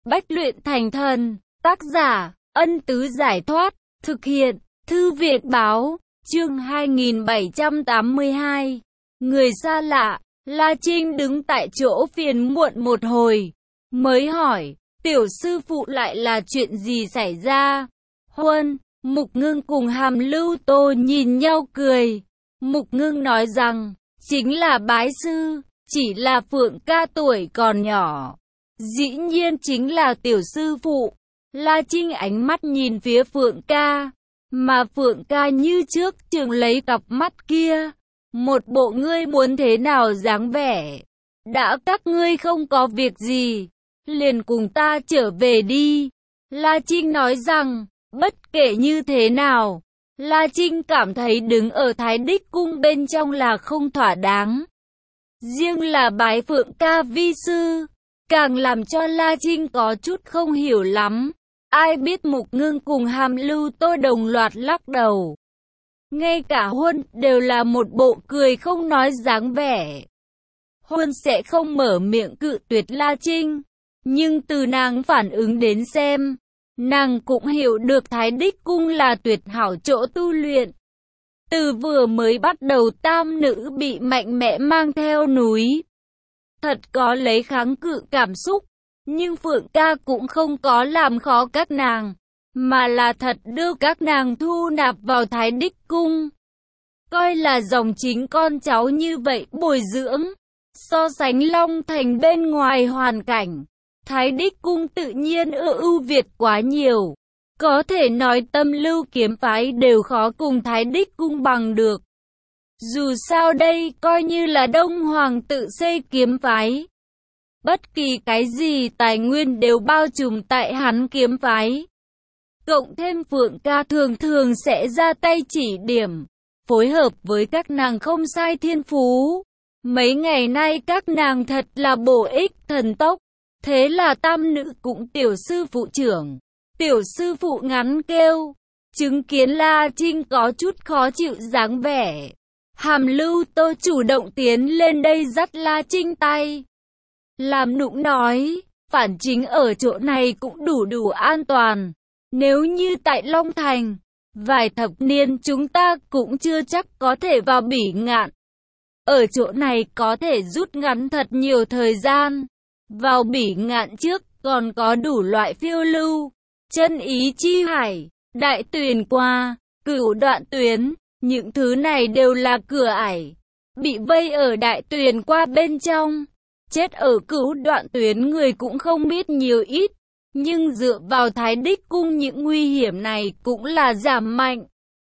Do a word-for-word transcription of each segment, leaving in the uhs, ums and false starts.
Bách luyện thành thần. Tác giả, Ân Tứ Giải Thoát. Thực hiện, Thư viện Báo. Chương hai nghìn bảy trăm tám mươi hai. Người xa lạ. La Trinh đứng tại chỗ phiền muộn một hồi, mới hỏi, tiểu sư phụ lại là chuyện gì xảy ra? Huân, Mục Ngưng cùng Hàm Lưu Tô nhìn nhau cười. Mục Ngưng nói rằng, chính là bái sư, chỉ là Phượng ca tuổi còn nhỏ. Dĩ nhiên chính là tiểu sư phụ. La Trinh ánh mắt nhìn phía Phượng ca, mà Phượng ca như trước trường lấy cặp mắt kia. Một bộ ngươi muốn thế nào dáng vẻ. Đã các ngươi không có việc gì, liền cùng ta trở về đi. La Trinh nói rằng, bất kể như thế nào, La Trinh cảm thấy đứng ở Thái Đích Cung bên trong là không thỏa đáng. Riêng là bái Phượng ca vi sư, càng làm cho La Trinh có chút không hiểu lắm. Ai biết Mục Ngưng cùng Hàm Lưu Tô đồng loạt lắc đầu. Ngay cả Huân đều là một bộ cười không nói dáng vẻ. Huân sẽ không mở miệng cự tuyệt La Trinh, nhưng từ nàng phản ứng đến xem, nàng cũng hiểu được Thái Đích Cung là tuyệt hảo chỗ tu luyện. Từ vừa mới bắt đầu tam nữ bị mạnh mẽ mang theo núi, thật có lấy kháng cự cảm xúc, nhưng Phượng ca cũng không có làm khó các nàng, mà là thật đưa các nàng thu nạp vào Thái Đích Cung, coi là dòng chính con cháu như vậy bồi dưỡng. So sánh Long Thành bên ngoài hoàn cảnh, Thái Đích Cung tự nhiên ưa ưu việt quá nhiều. Có thể nói Tâm Lưu kiếm phái đều khó cùng Thái Đích Cung bằng được. Dù sao đây coi như là Đông Hoàng tự xây kiếm phái. Bất kỳ cái gì tài nguyên đều bao trùm tại hắn kiếm phái. Cộng thêm Phượng ca thường thường sẽ ra tay chỉ điểm, phối hợp với các nàng không sai thiên phú. Mấy ngày nay các nàng thật là bổ ích thần tốc. Thế là tam nữ cũng tiểu sư phụ trưởng. Tiểu sư phụ ngắn kêu. Chứng kiến La Trinh có chút khó chịu dáng vẻ, Hàm Lưu Tô chủ động tiến lên đây dắt La Trinh tay, làm nũng nói, phản chính ở chỗ này cũng đủ đủ an toàn. Nếu như tại Long Thành, vài thập niên chúng ta cũng chưa chắc có thể vào Bỉ Ngạn. Ở chỗ này có thể rút ngắn thật nhiều thời gian. Vào Bỉ Ngạn trước còn có đủ loại phiêu lưu, chân ý chi hải, đại tuyền qua, cửu đoạn tuyến. Những thứ này đều là cửa ải. Bị vây ở đại tuyền qua bên trong, chết ở cửu đoạn tuyến người cũng không biết nhiều ít. Nhưng dựa vào Thái Đích Cung những nguy hiểm này cũng là giảm mạnh.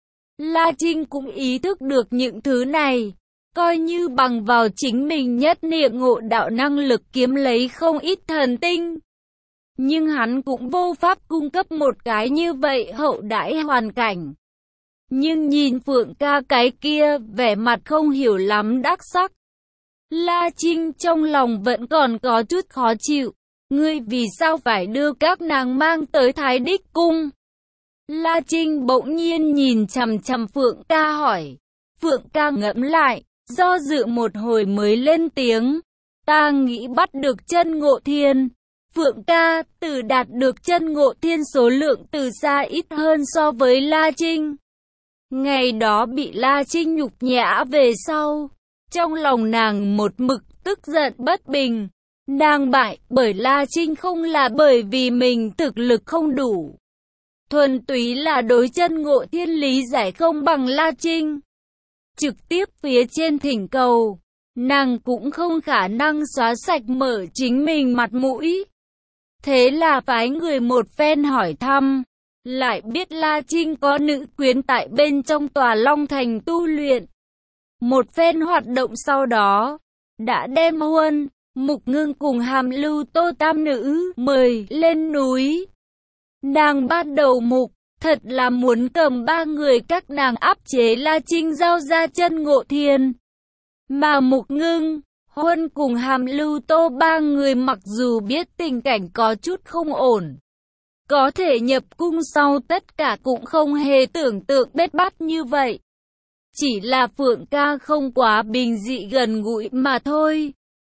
La Trinh cũng ý thức được những thứ này. Coi như bằng vào chính mình nhất niệm ngộ đạo năng lực kiếm lấy không ít thần tinh. Nhưng hắn cũng vô pháp cung cấp một cái như vậy hậu đãi hoàn cảnh. Nhưng nhìn Phượng ca cái kia vẻ mặt không hiểu lắm đắc sắc. La Trinh trong lòng vẫn còn có chút khó chịu. Ngươi vì sao phải đưa các nàng mang tới Thái Đích Cung? La Trinh bỗng nhiên nhìn chằm chằm Phượng ca hỏi. Phượng ca ngẫm lại, do dự một hồi mới lên tiếng. Ta nghĩ bắt được chân ngộ thiên. Phượng ca, từ đạt được chân ngộ thiên số lượng từ xa ít hơn so với La Trinh. Ngày đó bị La Trinh nhục nhã về sau, trong lòng nàng một mực tức giận bất bình. Nàng bại bởi La Trinh không là bởi vì mình thực lực không đủ, thuần túy là đối chân ngộ thiên lý giải không bằng La Trinh. Trực tiếp phía trên thỉnh cầu, nàng cũng không khả năng xóa sạch mở chính mình mặt mũi. Thế là phái người một phen hỏi thăm, lại biết La Trinh có nữ quyến tại bên trong tòa Long Thành tu luyện. Một phen hoạt động sau đó, đã đem Huân, Mục Ngưng cùng Hàm Lưu Tô tam nữ mời lên núi. Nàng bắt đầu mục, thật là muốn cầm ba người các nàng áp chế La Trinh giao ra chân ngộ thiên. Mà Mục Ngưng, Huân cùng Hàm Lưu Tô ba người mặc dù biết tình cảnh có chút không ổn, có thể nhập cung sau tất cả cũng không hề tưởng tượng bết bát như vậy. Chỉ là Phượng ca không quá bình dị gần gũi mà thôi.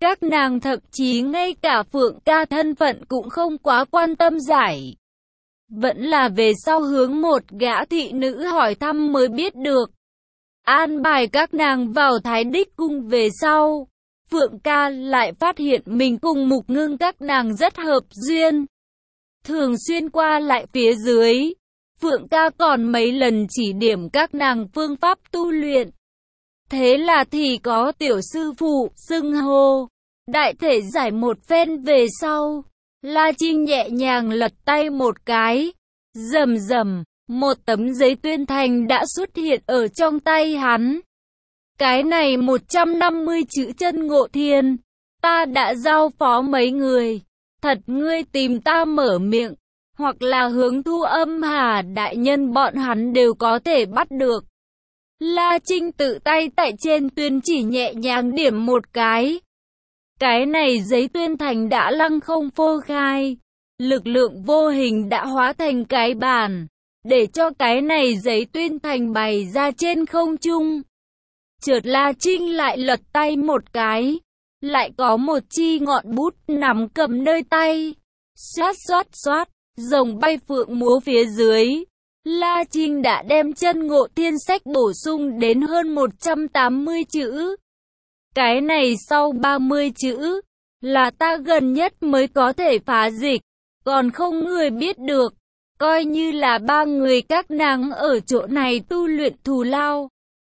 Các nàng thậm chí ngay cả Phượng Ca thân phận cũng không quá quan tâm giải. Vẫn là về sau hướng một gã thị nữ hỏi thăm mới biết được. An bài các nàng vào Thái Đích Cung về sau, Phượng Ca lại phát hiện mình cùng Mục Ngưng các nàng rất hợp duyên. Thường xuyên qua lại phía dưới, Phượng Ca còn mấy lần chỉ điểm các nàng phương pháp tu luyện. Thế là thì có tiểu sư phụ xưng hô. Đại thể giải một phen về sau, La Trinh nhẹ nhàng lật tay một cái, rầm rầm, một tấm giấy tuyên thành đã xuất hiện ở trong tay hắn. Cái này một trăm năm mươi chữ chân ngộ thiên, ta đã giao phó mấy người, thật ngươi tìm ta mở miệng, hoặc là hướng Thu Âm Hà đại nhân bọn hắn đều có thể bắt được. La Trinh tự tay tại trên tuyên chỉ nhẹ nhàng điểm một cái. Cái này giấy tuyên thành đã lăng không phô khai, lực lượng vô hình đã hóa thành cái bàn, để cho cái này giấy tuyên thành bày ra trên không trung. Chợt La Trinh lại lật tay một cái, lại có một chi ngọn bút nắm cầm nơi tay, xoát xoát xoát, rồng bay phượng múa phía dưới. La Trinh đã đem chân ngộ thiên sách bổ sung đến hơn một trăm tám mươi chữ. Cái này sau ba mươi chữ, là ta gần nhất mới có thể phá dịch, còn không người biết được, coi như là ba người các nàng ở chỗ này tu luyện thù lao.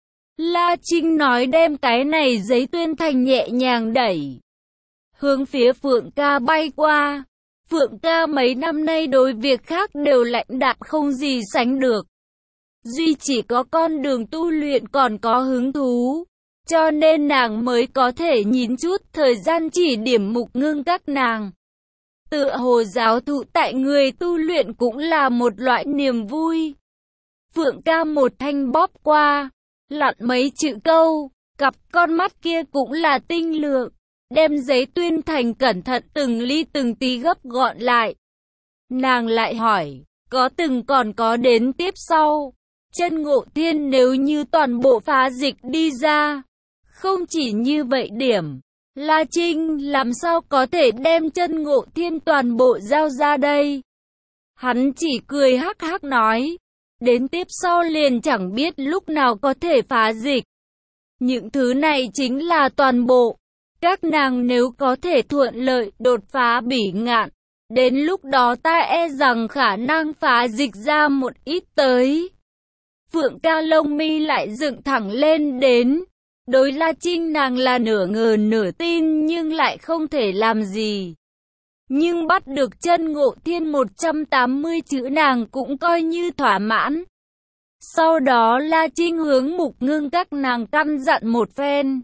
La Trinh nói đem cái này giấy tuyên thành nhẹ nhàng đẩy, hướng phía Phượng Ca bay qua. Phượng Ca mấy năm nay đối việc khác đều lãnh đạm không gì sánh được. Duy chỉ có con đường tu luyện còn có hứng thú, cho nên nàng mới có thể nhìn chút thời gian chỉ điểm Mục Ngưng các nàng. Tựa hồ giáo thụ tại người tu luyện cũng là một loại niềm vui. Phượng Ca một thanh bóp qua, lặn mấy chữ câu, cặp con mắt kia cũng là tinh lượng, đem giấy tuyên thành cẩn thận từng ly từng tí gấp gọn lại. Nàng lại hỏi, có từng còn có đến tiếp sau, chân ngộ thiên nếu như toàn bộ phá dịch đi ra. Không chỉ như vậy điểm, La Trinh làm sao có thể đem chân ngộ thiên toàn bộ giao ra đây? Hắn chỉ cười hắc hắc nói, đến tiếp sau liền chẳng biết lúc nào có thể phá dịch. Những thứ này chính là toàn bộ. Các nàng nếu có thể thuận lợi đột phá bỉ ngạn, đến lúc đó ta e rằng khả năng phá dịch ra một ít tới. Phượng Ca lông mi lại dựng thẳng lên đến. Đối La Trinh nàng là nửa ngờ nửa tin nhưng lại không thể làm gì. Nhưng bắt được chân ngộ thiên một trăm tám mươi chữ nàng cũng coi như thỏa mãn. Sau đó La Trinh hướng Mục Ngưng các nàng căn dặn một phen,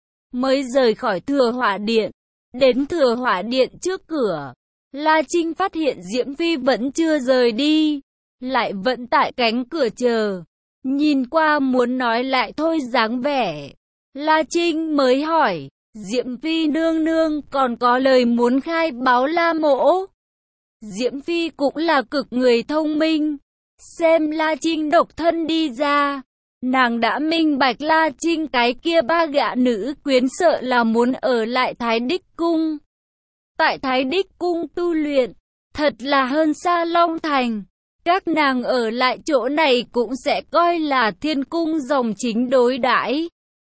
mới rời khỏi Thừa Hỏa Điện. Đến Thừa Hỏa Điện trước cửa, La Trinh phát hiện Diễm Phi vẫn chưa rời đi, lại vẫn tại cánh cửa chờ, nhìn qua muốn nói lại thôi dáng vẻ. La Trinh mới hỏi, Diễm Phi nương nương còn có lời muốn khai báo La Mỗ. Diễm Phi cũng là cực người thông minh, xem La Trinh độc thân đi ra, nàng đã minh bạch La Trinh cái kia ba gã nữ quyến sợ là muốn ở lại Thái Đích Cung. Tại Thái Đích Cung tu luyện, thật là hơn xa Long Thành. Các nàng ở lại chỗ này cũng sẽ coi là thiên cung dòng chính đối đãi.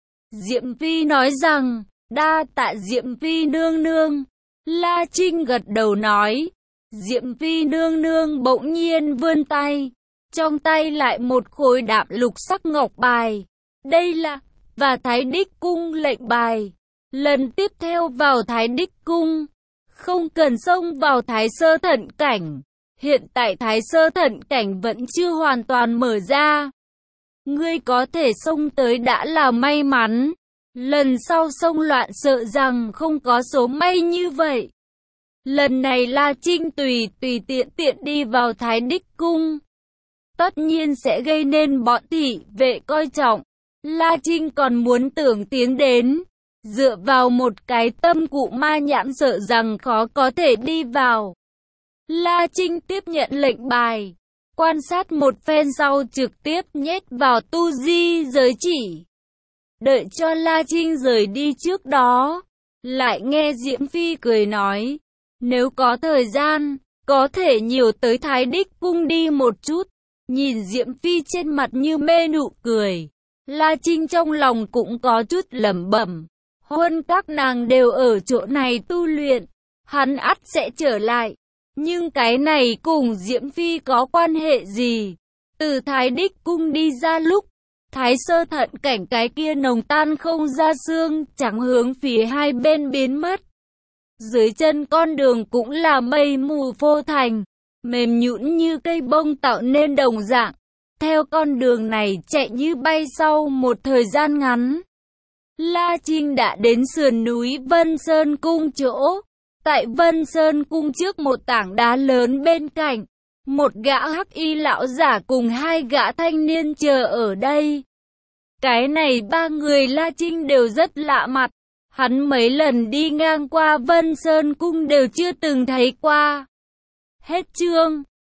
Diễm Phi nói rằng, đa tạ Diễm Phi nương nương. La Trinh gật đầu nói. Diễm Phi nương nương bỗng nhiên vươn tay, trong tay lại một khối đạm lục sắc ngọc bài. Đây là, và Thái Đích Cung lệnh bài. Lần tiếp theo vào Thái Đích Cung, không cần xông vào Thái Sơ Thận Cảnh. Hiện tại Thái Sơ Thận Cảnh vẫn chưa hoàn toàn mở ra. Ngươi có thể xông tới đã là may mắn. Lần sau xông loạn sợ rằng không có số may như vậy. Lần này La Trinh tùy tùy tiện tiện đi vào Thái Đích Cung, tất nhiên sẽ gây nên bọn thị vệ coi trọng. La Trinh còn muốn tưởng tiến đến, dựa vào một cái tâm cụ ma nhãn sợ rằng khó có thể đi vào. La Trinh tiếp nhận lệnh bài, quan sát một phen sau trực tiếp nhét vào tu di giới chỉ. Đợi cho La Trinh rời đi trước đó, lại nghe Diễm Phi cười nói, nếu có thời gian, có thể nhiều tới Thái Đích cung đi một chút. Nhìn Diễm Phi trên mặt như mê nụ cười, La Trinh trong lòng cũng có chút lẩm bẩm, huân các nàng đều ở chỗ này tu luyện, hắn ắt sẽ trở lại. Nhưng cái này cùng Diễm Phi có quan hệ gì? Từ Thái Đích cung đi ra lúc, Thái Sơ thận cảnh cái kia nồng tan không ra xương, trắng hướng phía hai bên biến mất. Dưới chân con đường cũng là mây mù phô thành, mềm nhũn như cây bông tạo nên đồng dạng. Theo con đường này chạy như bay sau một thời gian ngắn, La Trinh đã đến sườn núi Vân Sơn Cung chỗ. Tại Vân Sơn Cung trước một tảng đá lớn bên cạnh, một gã hắc y lão giả cùng hai gã thanh niên chờ ở đây. Cái này ba người La Trinh đều rất lạ mặt, hắn mấy lần đi ngang qua Vân Sơn Cung đều chưa từng thấy qua. Hết chương.